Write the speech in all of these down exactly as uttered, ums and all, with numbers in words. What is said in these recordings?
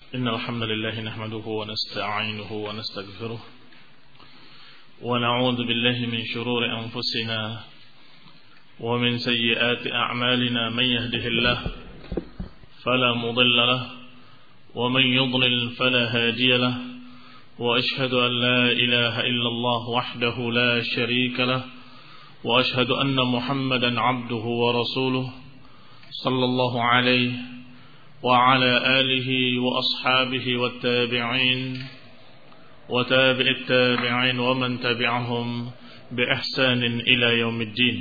إن الحمد لله نحمده ونستعينه ونستغفره ونعوذ بالله من شرور أنفسنا ومن سيئات أعمالنا. من يهده الله فلا مضل له ومن يضلل فلا هادي له، وأشهد أن لا إله إلا الله وحده لا شريك له، وأشهد أن محمدا عبده ورسوله صلى الله عليه وعلى آله وأصحابه والتابعين وتابع التابعين ومن تبعهم بإحسان إلى يوم الدين.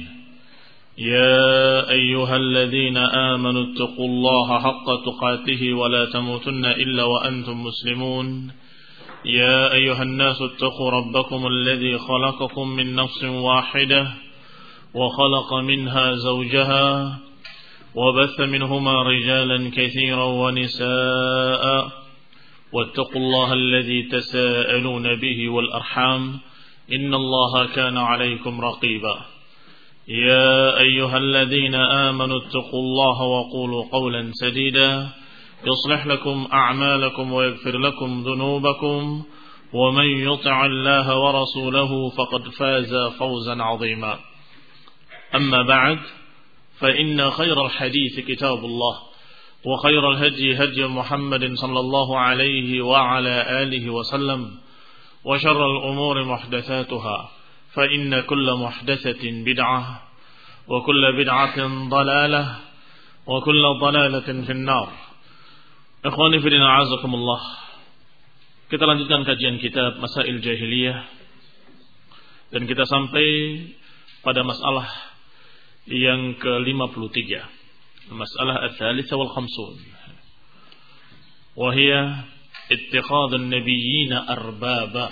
يا أيها الذين آمنوا اتقوا الله حق تقاته ولا تموتن إلا وأنتم مسلمون. يا أيها الناس اتقوا ربكم الذي خلقكم من نفس واحدة وخلق منها زوجها وبث منهما رجالا كثيرا ونساء، واتقوا الله الذي تساءلون به والأرحام إن الله كان عليكم رقيبا. يا أيها الذين آمنوا اتقوا الله وقولوا قولا سديدا يصلح لكم أعمالكم ويغفر لكم ذنوبكم، ومن يطع الله ورسوله فقد فاز فوزا عظيما. أما بعد، فإن خير الحديث كتاب الله، وخير الهدي هدي محمد صلى الله عليه وعلى آله وسلم، وشر الأمور محدثاتها، فإن كل محدثة بدعة وكل بدعة ضلالة وكل ضلالة في النار. Ikhwani fillah, a'azakumullah. Kita lanjutkan kajian kitab Masail Jahiliyah, dan kita sampai pada masalah yang ke lima puluh tiga, masalah ats-tsalitsah wal khamsun, wa hiya ittikhadun nabiyyina arbaba.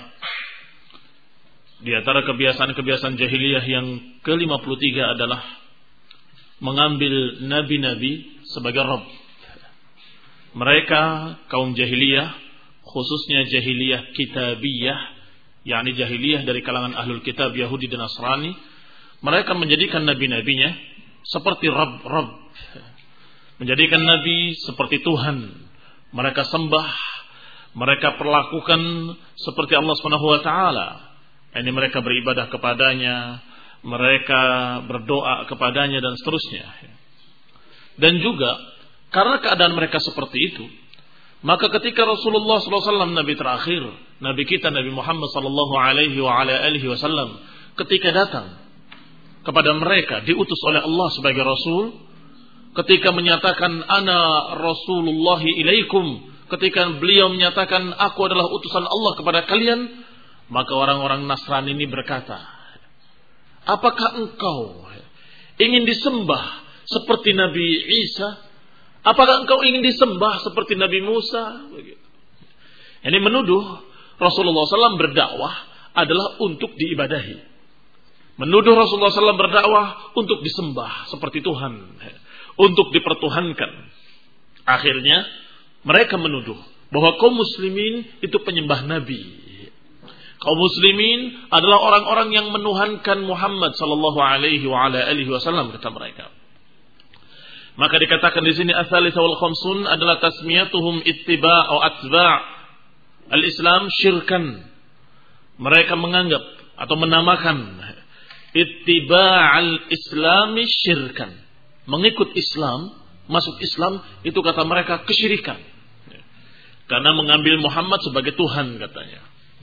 Di antara kebiasaan-kebiasaan jahiliyah yang ke lima puluh tiga adalah mengambil nabi-nabi sebagai rabb. Mereka kaum jahiliyah, khususnya jahiliyah kitabiyah, yakni jahiliyah dari kalangan ahlul kitab Yahudi dan Nasrani, mereka menjadikan nabi-nabinya seperti rabb-rabb, menjadikan nabi seperti Tuhan. Mereka sembah, mereka perlakukan seperti Allah Subhanahu wa taala. Ini mereka beribadah kepadanya, mereka berdoa kepadanya dan seterusnya. Dan juga karena keadaan mereka seperti itu, maka ketika Rasulullah sallallahu alaihi wasallam, Nabi terakhir, Nabi kita Nabi Muhammad sallallahu alaihi wa ala alihi wasallam, ketika datang kepada mereka diutus oleh Allah sebagai Rasul, ketika menyatakan ana Rasulullahi ilaikum, ketika beliau menyatakan aku adalah utusan Allah kepada kalian, maka orang-orang Nasrani ini berkata, apakah engkau ingin disembah seperti Nabi Isa? Apakah engkau ingin disembah seperti Nabi Musa? Ini menuduh Rasulullah sallallahu alaihi wasallam berdakwah adalah untuk diibadahi. Menuduh Rasulullah sallallahu alaihi wasallam berdakwah untuk disembah seperti Tuhan, untuk dipertuhankan. Akhirnya mereka menuduh bahwa kaum muslimin itu penyembah Nabi. Kaum muslimin adalah orang-orang yang menuhankan Muhammad sallallahu alaihi wa ala alihi wasallam, kata mereka. Maka dikatakan di sini ats-tsalitsah wal khamsun adalah tasmiyatuhum ittiba' atau atba' al-Islam syirkan. Mereka menganggap atau menamakan ittiba' al-Islami syirkan. Mengikut Islam, masuk Islam itu kata mereka kesyirikan. Karena mengambil Muhammad sebagai Tuhan, katanya.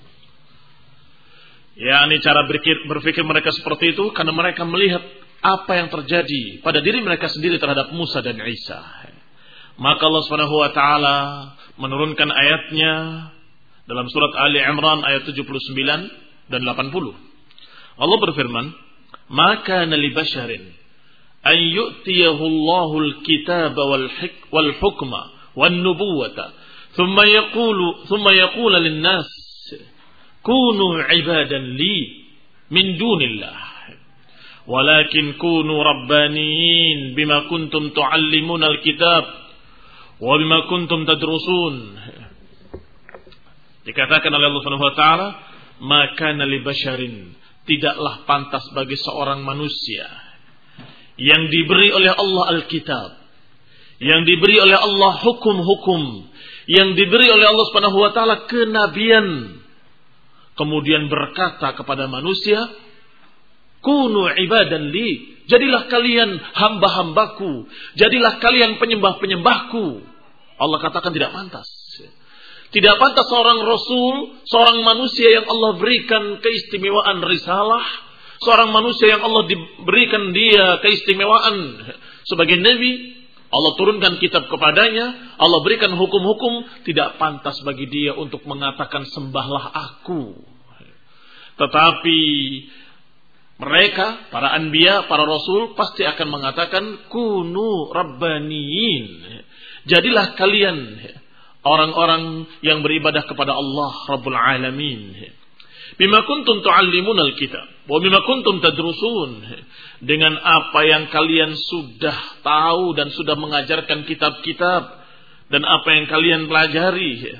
Ya, ini cara berpikir, berpikir mereka seperti itu karena mereka melihat apa yang terjadi pada diri mereka sendiri terhadap Musa dan Isa. Maka Allah Subhanahu wa taala menurunkan ayatnya dalam surat Ali Imran ayat tujuh puluh sembilan dan delapan puluh. Allah berfirman, "Maka li basharin an yu'tiyahu Allahul kitaba wal hik wal hukma wan nubuwata thumma yaqulu thumma yaqulu lin-nas kunu ibadan li min dunillah. Walakin kunu rabbaniyin bima kuntum tuallimuna alkitab wa bima kuntum tadrusun." Dikatakan oleh Allah Subhanahu wa taala, "Maka li basharin," tidaklah pantas bagi seorang manusia yang diberi oleh Allah Alkitab, yang diberi oleh Allah hukum-hukum, yang diberi oleh Allah Subhanahu wa taala kenabian, kemudian berkata kepada manusia, kunu ibadan li, jadilah kalian hamba-hambaku, jadilah kalian penyembah-penyembahku. Allah katakan tidak pantas. Tidak pantas seorang rasul, seorang manusia yang Allah berikan keistimewaan risalah, seorang manusia yang Allah diberikan dia keistimewaan sebagai nabi, Allah turunkan kitab kepadanya, Allah berikan hukum-hukum, tidak pantas bagi dia untuk mengatakan sembahlah aku. Tetapi mereka, para anbiya, para rasul pasti akan mengatakan kunu rabbaniyin. Jadilah kalian orang-orang yang beribadah kepada Allah Rabbul Alamin. Bima kuntum tu'allimunal kitab wa bima kuntum tadrusun, dengan apa yang kalian sudah tahu dan sudah mengajarkan kitab-kitab dan apa yang kalian pelajari.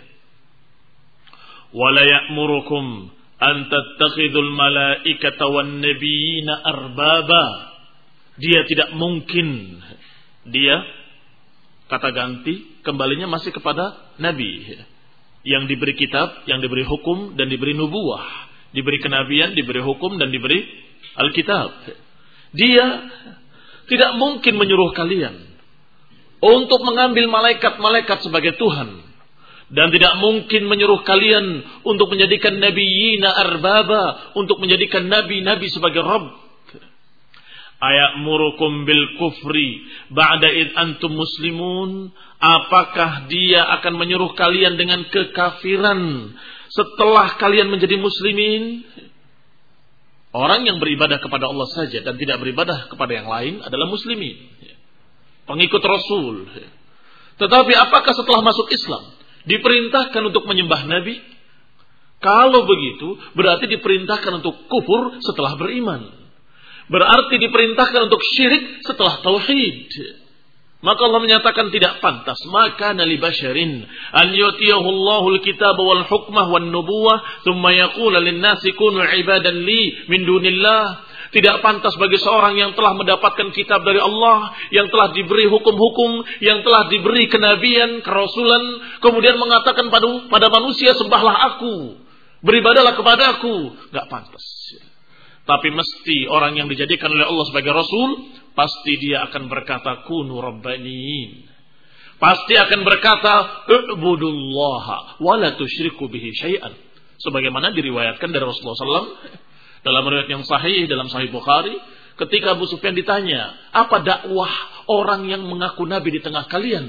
Wala ya'murukum an tattakhidul malaikata wan nabiyina arbaba. Dia tidak mungkin, dia kata ganti kembalinya masih kepada nabi yang diberi kitab, yang diberi hukum dan diberi nubuwah, diberi kenabian, diberi hukum dan diberi Alkitab. Dia tidak mungkin menyuruh kalian untuk mengambil malaikat-malaikat sebagai Tuhan, dan tidak mungkin menyuruh kalian untuk menjadikan nabiyina arbaba, untuk menjadikan nabi-nabi sebagai Rabb. Ayamurukum bil kufri ba'da id antum muslimun. Apakah dia akan menyuruh kalian dengan kekafiran setelah kalian menjadi muslimin? Orang yang beribadah kepada Allah saja dan tidak beribadah kepada yang lain adalah muslimin, pengikut Rasul. Tetapi apakah setelah masuk Islam diperintahkan untuk menyembah nabi? Kalau begitu berarti diperintahkan untuk kufur setelah beriman. Berarti diperintahkan untuk syirik setelah tauhid. Maka Allah menyatakan tidak pantas. Maka nali basyarin an yutiyahu Allahul kitab wal hukmah wan nubuwah thumma yaqula lin-nasi kunu ibadan li min dunillah. Tidak pantas bagi seorang yang telah mendapatkan kitab dari Allah, yang telah diberi hukum-hukum, yang telah diberi kenabian, kerasulan, kemudian mengatakan pada, pada manusia sembahlah aku, beribadahlah kepada aku. Enggak pantas. Tapi mesti orang yang dijadikan oleh Allah sebagai Rasul, pasti dia akan berkata kunu rabbaniyin. Pasti akan berkata u'budullaha wa la tusyriku bihi syai'an. Sebagaimana diriwayatkan dari Rasulullah sallallahu alaihi wasallam dalam riwayat yang sahih dalam Sahih Bukhari, ketika Abu Sufyan ditanya, apa dakwah orang yang mengaku nabi di tengah kalian?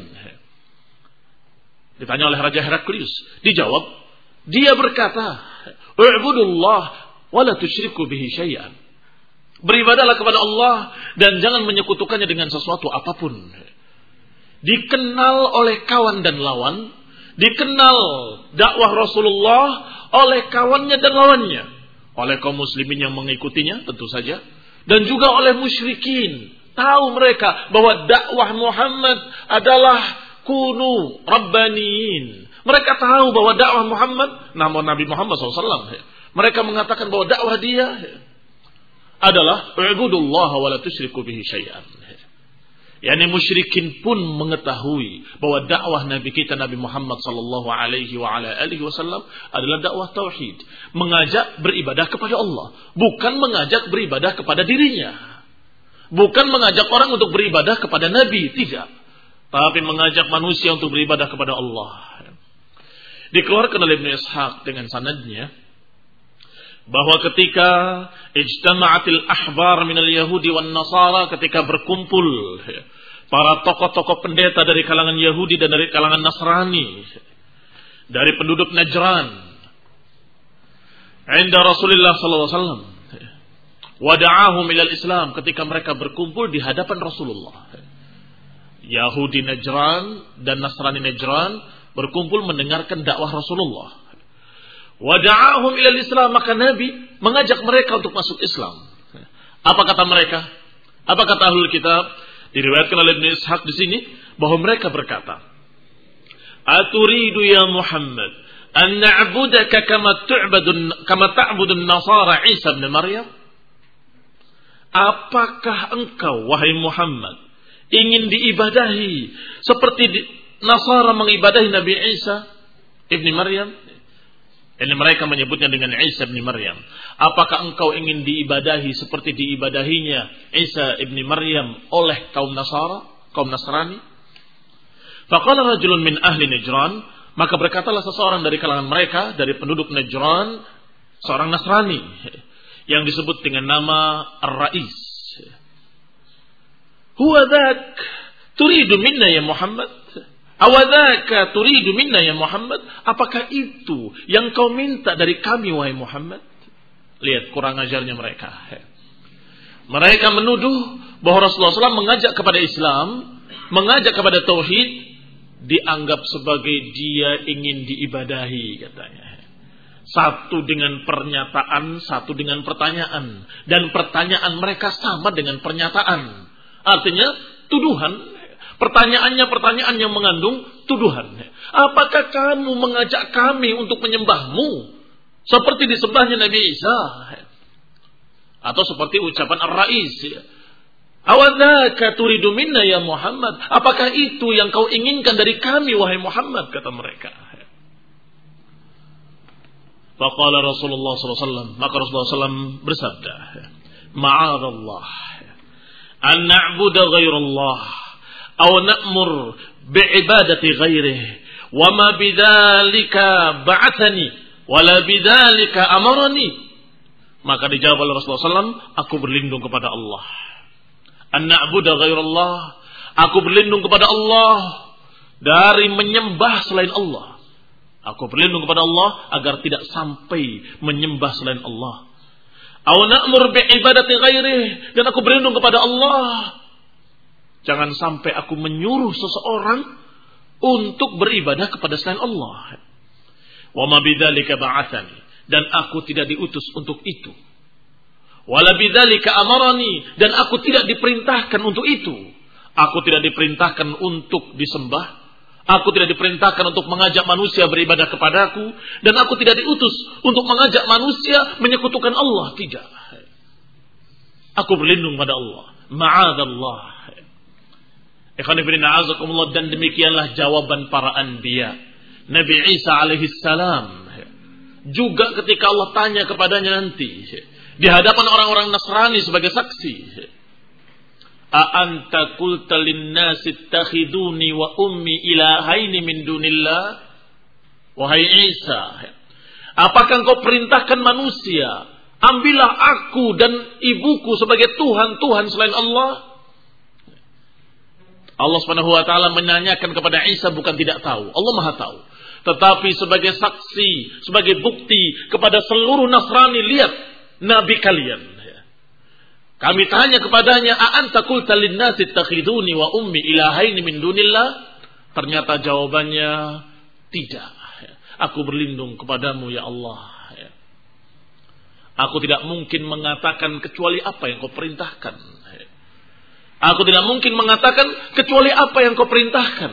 Ditanya oleh Raja Heraklius. Dijawab, dia berkata, u'budullah wala tusyriku bihi syai'an. Beribadahlah kepada Allah dan jangan menyekutukannya dengan sesuatu apapun. Dikenal oleh kawan dan lawan, dikenal dakwah Rasulullah oleh kawannya dan lawannya, oleh kaum muslimin yang mengikutinya tentu saja, dan juga oleh musyrikin. Tahu mereka bahwa dakwah Muhammad adalah kunu rabbaniyin. Mereka tahu bahwa dakwah Muhammad, namun Nabi Muhammad shallallahu alaihi wasallam, mereka mengatakan bahwa dakwah dia adalah u'budullaha wa la tusyriku bihi syai'an. Yani musyrikin pun mengetahui bahwa dakwah Nabi kita Nabi Muhammad sallallahu alaihi wa ala alihi wasallam adalah dakwah tauhid, mengajak beribadah kepada Allah, bukan mengajak beribadah kepada dirinya. Bukan mengajak orang untuk beribadah kepada nabi, tidak. Tapi mengajak manusia untuk beribadah kepada Allah. Dikeluarkan oleh Ibnu Ishaq dengan sanadnya bahwa ketika ijtama'atil ahbar minal yahudi wan nasara, ketika berkumpul para tokoh-tokoh pendeta dari kalangan Yahudi dan dari kalangan Nasrani, dari penduduk Najran, inda Rasulullah sallallahu alaihi wasallam, wada'ahum ilal Islam, ketika mereka berkumpul di hadapan Rasulullah. Yahudi Najran dan Nasrani Najran berkumpul mendengarkan dakwah Rasulullah. Wada'ahum ilal Islam, maka Nabi mengajak mereka untuk masuk Islam. Apa kata mereka? Apa kata ahlul kitab? Diriwayatkan oleh Ibnu Ishaq di sini bahwa mereka berkata, "Aturidu ya Muhammad an na'budaka kama tu'badun kama ta'budun Nasara Isa bin Maryam?" Apakah engkau wahai Muhammad ingin diibadahi seperti di, Nasara mengibadahi Nabi Isa ibni Maryam? Ini mereka menyebutnya dengan Isa ibni Maryam. Apakah engkau ingin diibadahi seperti diibadahinya Isa ibni Maryam oleh kaum Nasara, kaum Nasrani? Faqala rajulun min ahli Najran, maka berkatalah seseorang dari kalangan mereka, dari penduduk Najran, seorang Nasrani yang disebut dengan nama Ar-Rais. Huwa dzak turidu minna ya Muhammad? Awadzaka turidu minna ya Muhammad? Apakah itu yang kau minta dari kami wahai Muhammad? Lihat kurang ajarnya mereka. Mereka menuduh bahwa Rasulullah shallallahu alaihi wasallam mengajak kepada Islam, mengajak kepada tauhid, dianggap sebagai dia ingin diibadahi katanya. Satu dengan pernyataan, satu dengan pertanyaan, dan pertanyaan mereka sama dengan pernyataan. Artinya tuduhan. Pertanyaannya pertanyaan yang mengandung tuduhan. Apakah kamu mengajak kami untuk menyembahmu seperti disembahnya Nabi Isa? Atau seperti ucapan Ar-Rais. Awadzaka turidu minna ya Muhammad? Apakah itu yang kau inginkan dari kami wahai Muhammad? Kata mereka. Faqala Rasulullah sallallahu alaihi wasallam, maka Rasulullah sallallahu alaihi wasallam bersabda, Ma'adallah an na'budu ghairallah aw na'mur bi'ibadati ghairihi wa ma bidzalika ba'athani wa la bidzalika amarani. Maka dijawab oleh Rasulullah sallallahu alaihi wasallam, aku berlindung kepada Allah. An na'budu ghairallah, aku berlindung kepada Allah dari menyembah selain Allah. Aku berlindung kepada Allah agar tidak sampai menyembah selain Allah. Aw na'mur bi'ibadati ghairihi, dan aku berlindung kepada Allah jangan sampai aku menyuruh seseorang untuk beribadah kepada selain Allah. Wa ma bidzalika ba'atsani, dan aku tidak diutus untuk itu. Wala bidzalika amarani, dan aku tidak diperintahkan untuk itu. Aku tidak diperintahkan untuk disembah. Aku tidak diperintahkan untuk mengajak manusia beribadah kepadaku, dan aku tidak diutus untuk mengajak manusia menyekutukan Allah. Tidak. Aku berlindung pada Allah. Ma'adallah. Ikhwan fillah a'azakumullah, dan demikianlah jawaban para anbiya. Nabi Isa alaihi salam juga ketika Allah tanya kepadanya nanti di hadapan orang-orang Nasrani sebagai saksi, a anta qulta lin-nasi ittakhiduni wa ummi ilahaini min dunillah? Wahai Isa, apakah engkau perintahkan manusia, ambillah aku dan ibuku sebagai Tuhan-Tuhan selain Allah? Allah Subhanahu wa taala menanyakan kepada Isa bukan tidak tahu, Allah Maha tahu. Tetapi sebagai saksi, sebagai bukti kepada seluruh Nasrani, lihat nabi kalian. Kami tanya kepadanya, a anta qulta lin-nasi ittakhiduni wa ummi ilahaini min dunillah? Ternyata jawabannya tidak. Aku berlindung kepadamu ya Allah. Aku tidak mungkin mengatakan kecuali apa yang kau perintahkan. Aku tidak mungkin mengatakan kecuali apa yang kau perintahkan.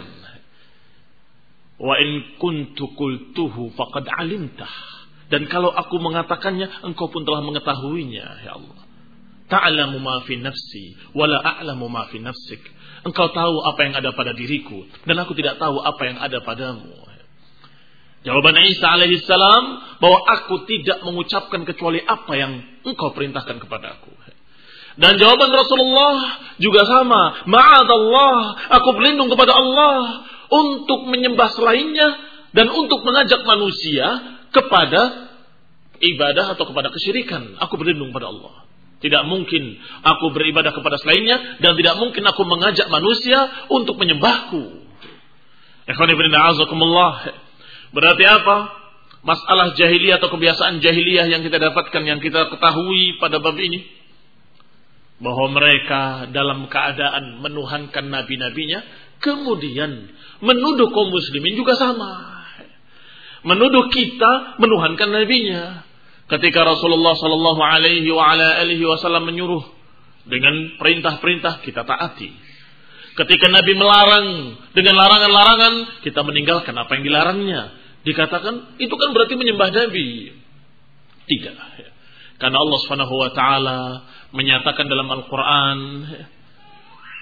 Wa in kuntu qultuhu faqad alimtah. Dan kalau aku mengatakannya, engkau pun telah mengetahuinya, ya Allah. Ta'lamu ma fi nafsi wa la a'lamu ma fi nafsik. Engkau tahu apa yang ada pada diriku dan aku tidak tahu apa yang ada padamu. Jawaban Isa alaihi salam bahwa aku tidak mengucapkan kecuali apa yang engkau perintahkan kepadaku. Dan jawaban Rasulullah juga sama. Ma'adallah, aku berlindung kepada Allah untuk menyembah selainnya dan untuk mengajak manusia kepada ibadah atau kepada kesyirikan. Aku berlindung pada Allah. Tidak mungkin aku beribadah kepada selainnya dan tidak mungkin aku mengajak manusia untuk menyembahku. Ikhwani fillah a'azakumullah. Berarti apa? Masalah jahiliyah atau kebiasaan jahiliyah yang kita dapatkan, yang kita ketahui pada bab ini, bahwa mereka dalam keadaan menuhankan nabi-nabinya, kemudian menuduh kaum muslimin juga sama. Menuduh kita menuhankan nabinya. Ketika Rasulullah sallallahu alaihi wa ala alihi wasallam menyuruh dengan perintah-perintah, kita taati. Ketika Nabi melarang dengan larangan-larangan, kita meninggalkan apa yang dilarangnya. Dikatakan itu kan berarti menyembah Nabi. Tidak. Karena Allah Subhanahu wa taala menyatakan dalam Al-Qur'an,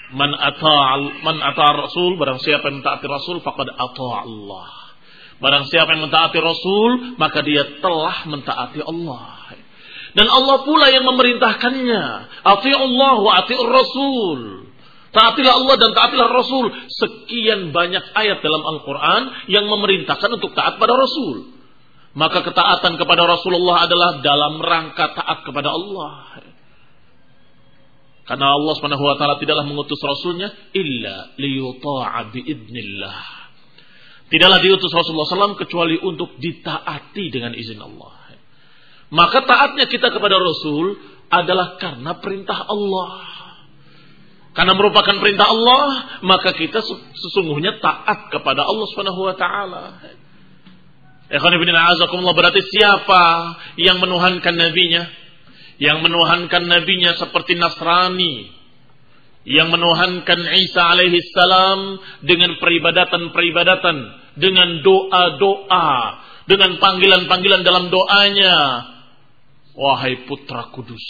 Man ata'a man ata'a Rasul, barang siapa yang mentaati Rasul faqad ata'a Allah. Barang siapa yang mentaati Rasul, maka dia telah mentaati Allah. Dan Allah pula yang memerintahkannya. Ati'ullah wa ati'ur Rasul. Taatilah Allah dan taatilah Rasul. Sekian banyak ayat dalam Al-Quran yang memerintahkan untuk taat pada Rasul. Maka ketaatan kepada Rasulullah adalah dalam rangka taat kepada Allah. Karena Allah Subhanahu wa taala tidaklah mengutus rasulnya illa liyuta'a biidznillah. Tidaklah diutus Rasulullah shallallahu alaihi wasallam kecuali untuk ditaati dengan izin Allah. Maka taatnya kita kepada Rasul adalah karena perintah Allah. Karena merupakan perintah Allah, maka kita sesungguhnya taat kepada Allah Subhanahu wa taala. Ikhwan fillah a'azakumullah, berarti siapa yang menuhankan nabinya? Yang menuhankan nabinya seperti Nasrani, yang menuhankan Isa alaihi salam dengan peribadatan-peribadatan, dengan doa-doa, dengan panggilan-panggilan dalam doanya, wahai putra kudus,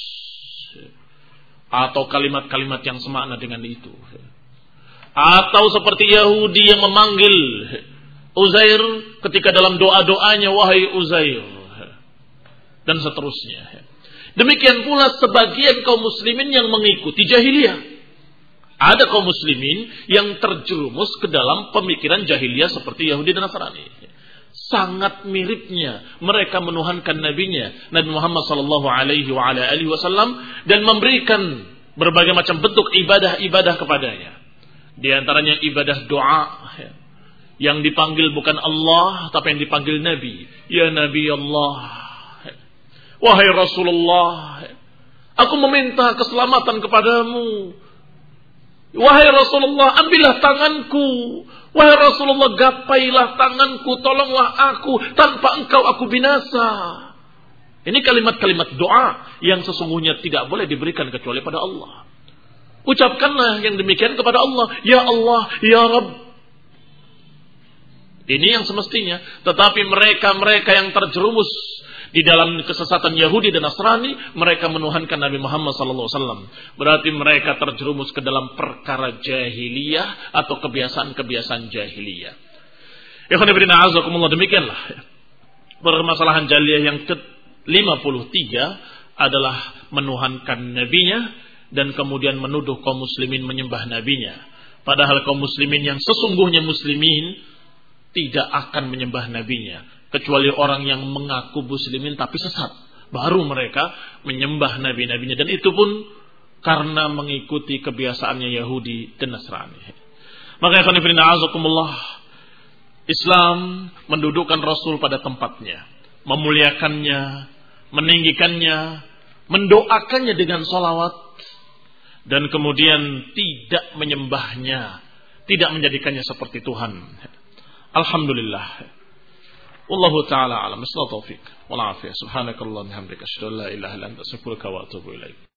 atau kalimat-kalimat yang semakna dengan itu. Atau seperti Yahudi yang memanggil Uzair ketika dalam doa-doanya, wahai Uzair, dan seterusnya. Demikian pula sebagian kaum muslimin yang mengikuti jahiliyah. Ada kaum muslimin yang terjerumus ke dalam pemikiran jahiliyah seperti Yahudi dan Nasrani. Sangat miripnya mereka menuhankan nabinya, Nabi Muhammad sallallahu alaihi wa ala alihi wasallam, dan memberikan berbagai macam bentuk ibadah-ibadah kepadanya. Di antaranya ibadah doa, yang dipanggil bukan Allah tapi yang dipanggil Nabi. Ya Nabi Allah, wahai Rasulullah, aku meminta keselamatan kepadamu. Wahai Rasulullah, ambillah tanganku. Wahai Rasulullah, gapailah tanganku, tolonglah aku, tanpa engkau aku binasa. Ini kalimat-kalimat doa yang sesungguhnya tidak boleh diberikan kecuali pada Allah. Ucapkanlah yang demikian kepada Allah. Ya Allah, Ya Rabb. Ini yang semestinya. Tetapi mereka-mereka yang terjerumus di dalam kesesatan Yahudi dan Nasrani, mereka menuhankan Nabi Muhammad sallallahu alaihi wasallam. Berarti mereka terjerumus ke dalam perkara jahiliyah atau kebiasaan-kebiasaan jahiliyah. Ikhwan fillah a'azakumullah, demikianlah permasalahan jahiliyah yang ke lima puluh tiga adalah menuhankan nabinya dan kemudian menuduh kaum muslimin menyembah nabinya. Padahal kaum muslimin yang sesungguhnya muslimin tidak akan menyembah nabinya, kecuali orang yang mengaku muslimin tapi sesat. Baru mereka menyembah nabi-nabinya, dan itu pun karena mengikuti kebiasaannya Yahudi dan Nasrani. Maka ikhwan fillah a'azakumullah, Islam mendudukkan Rasul pada tempatnya, memuliakannya, meninggikannya, mendoakannya dengan salawat, dan kemudian tidak menyembahnya, tidak menjadikannya seperti Tuhan. Alhamdulillah. Wallahu ta'ala alam. Bismillah taufiq wal afiyah. Subhanakallahumma wa bihamdika asyhadu an la ilaha illa anta astaghfiruka wa atubu ilaik.